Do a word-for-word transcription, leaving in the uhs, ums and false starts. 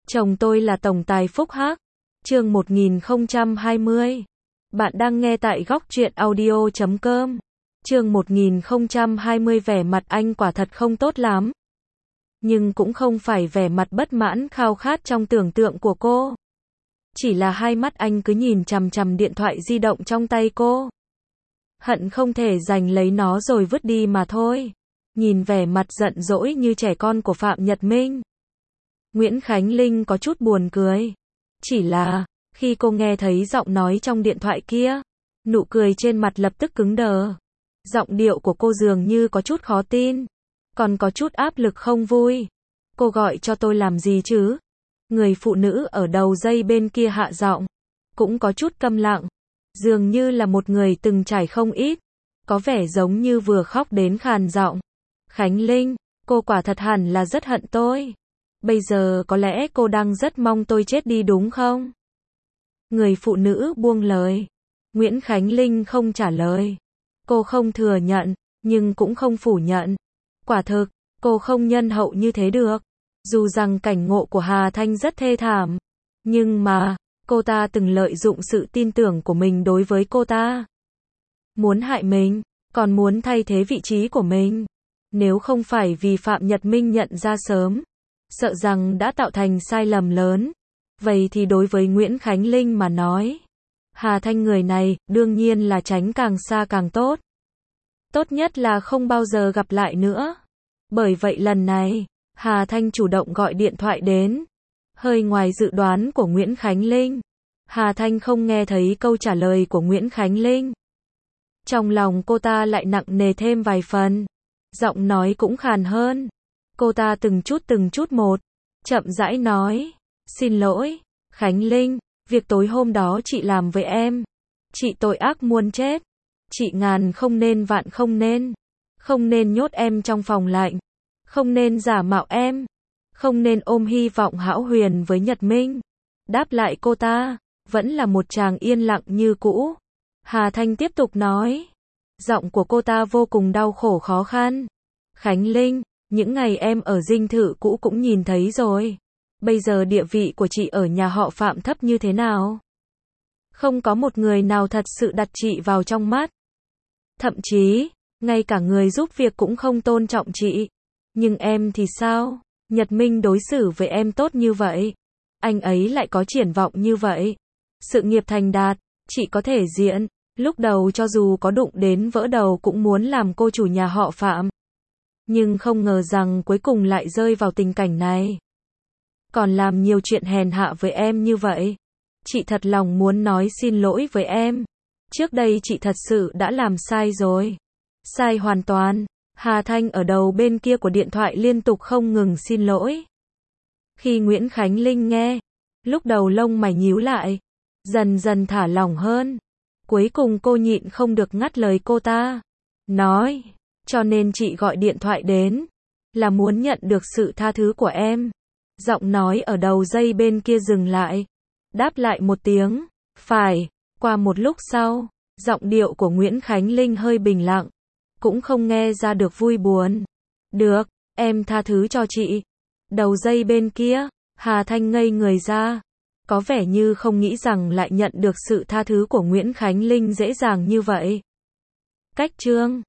Chồng tôi là tổng tài Phúc Hắc. Chương một nghìn không trăm hai mươi. Bạn đang nghe tại góc truyện audio chấm com. Chương một nghìn không trăm hai mươi. Vẻ mặt anh quả thật không tốt lắm. Nhưng cũng không phải vẻ mặt bất mãn khao khát trong tưởng tượng của cô. Chỉ là hai mắt anh cứ nhìn chằm chằm điện thoại di động trong tay cô. Hận không thể giành lấy nó rồi vứt đi mà thôi. Nhìn vẻ mặt giận dỗi như trẻ con của Phạm Nhật Minh, Nguyễn Khánh Linh có chút buồn cười. Chỉ là, khi cô nghe thấy giọng nói trong điện thoại kia, nụ cười trên mặt lập tức cứng đờ. Giọng điệu của cô dường như có chút khó tin, còn có chút áp lực không vui. Cô gọi cho tôi làm gì chứ? Người phụ nữ ở đầu dây bên kia hạ giọng, cũng có chút câm lặng, dường như là một người từng trải không ít, có vẻ giống như vừa khóc đến khàn giọng. Khánh Linh, cô quả thật hẳn là rất hận tôi. Bây giờ có lẽ cô đang rất mong tôi chết đi đúng không? Người phụ nữ buông lời. Nguyễn Khánh Linh không trả lời. Cô không thừa nhận, nhưng cũng không phủ nhận. Quả thực, cô không nhân hậu như thế được. Dù rằng cảnh ngộ của Hà Thanh rất thê thảm, nhưng mà, cô ta từng lợi dụng sự tin tưởng của mình đối với cô ta. Muốn hại mình, còn muốn thay thế vị trí của mình. Nếu không phải vì Phạm Nhật Minh nhận ra sớm, sợ rằng đã tạo thành sai lầm lớn. Vậy thì đối với Nguyễn Khánh Linh mà nói, Hà Thanh người này, đương nhiên là tránh càng xa càng tốt. Tốt nhất là không bao giờ gặp lại nữa. Bởi vậy lần này, Hà Thanh chủ động gọi điện thoại đến. Hơi ngoài dự đoán của Nguyễn Khánh Linh, Hà Thanh không nghe thấy câu trả lời của Nguyễn Khánh Linh. Trong lòng cô ta lại nặng nề thêm vài phần. Giọng nói cũng khàn hơn. Cô ta từng chút từng chút một, chậm rãi nói. Xin lỗi, Khánh Linh, việc tối hôm đó chị làm với em. Chị tội ác muôn chết. Chị ngàn không nên vạn không nên. Không nên nhốt em trong phòng lạnh. Không nên giả mạo em. Không nên ôm hy vọng hão huyền với Nhật Minh. Đáp lại cô ta, vẫn là một chàng yên lặng như cũ. Hà Thanh tiếp tục nói. Giọng của cô ta vô cùng đau khổ khó khăn. Khánh Linh, những ngày em ở dinh thự cũ cũng nhìn thấy rồi. Bây giờ địa vị của chị ở nhà họ Phạm thấp như thế nào? Không có một người nào thật sự đặt chị vào trong mắt. Thậm chí, ngay cả người giúp việc cũng không tôn trọng chị. Nhưng em thì sao? Nhật Minh đối xử với em tốt như vậy. Anh ấy lại có triển vọng như vậy. Sự nghiệp thành đạt, chị có thể diện. Lúc đầu cho dù có đụng đến vỡ đầu cũng muốn làm cô chủ nhà họ Phạm. Nhưng không ngờ rằng cuối cùng lại rơi vào tình cảnh này. Còn làm nhiều chuyện hèn hạ với em như vậy. Chị thật lòng muốn nói xin lỗi với em. Trước đây chị thật sự đã làm sai rồi. Sai hoàn toàn. Hà Thanh ở đầu bên kia của điện thoại liên tục không ngừng xin lỗi. Khi Nguyễn Khánh Linh nghe, lúc đầu lông mày nhíu lại, dần dần thả lỏng hơn. Cuối cùng cô nhịn không được ngắt lời cô ta. Nói, cho nên chị gọi điện thoại đến, là muốn nhận được sự tha thứ của em. Giọng nói ở đầu dây bên kia dừng lại. Đáp lại một tiếng, phải. Qua một lúc sau, giọng điệu của Nguyễn Khánh Linh hơi bình lặng. Cũng không nghe ra được vui buồn. Được, em tha thứ cho chị. Đầu dây bên kia, Hà Thanh ngây người ra. Có vẻ như không nghĩ rằng lại nhận được sự tha thứ của Nguyễn Khánh Linh dễ dàng như vậy. Cách chương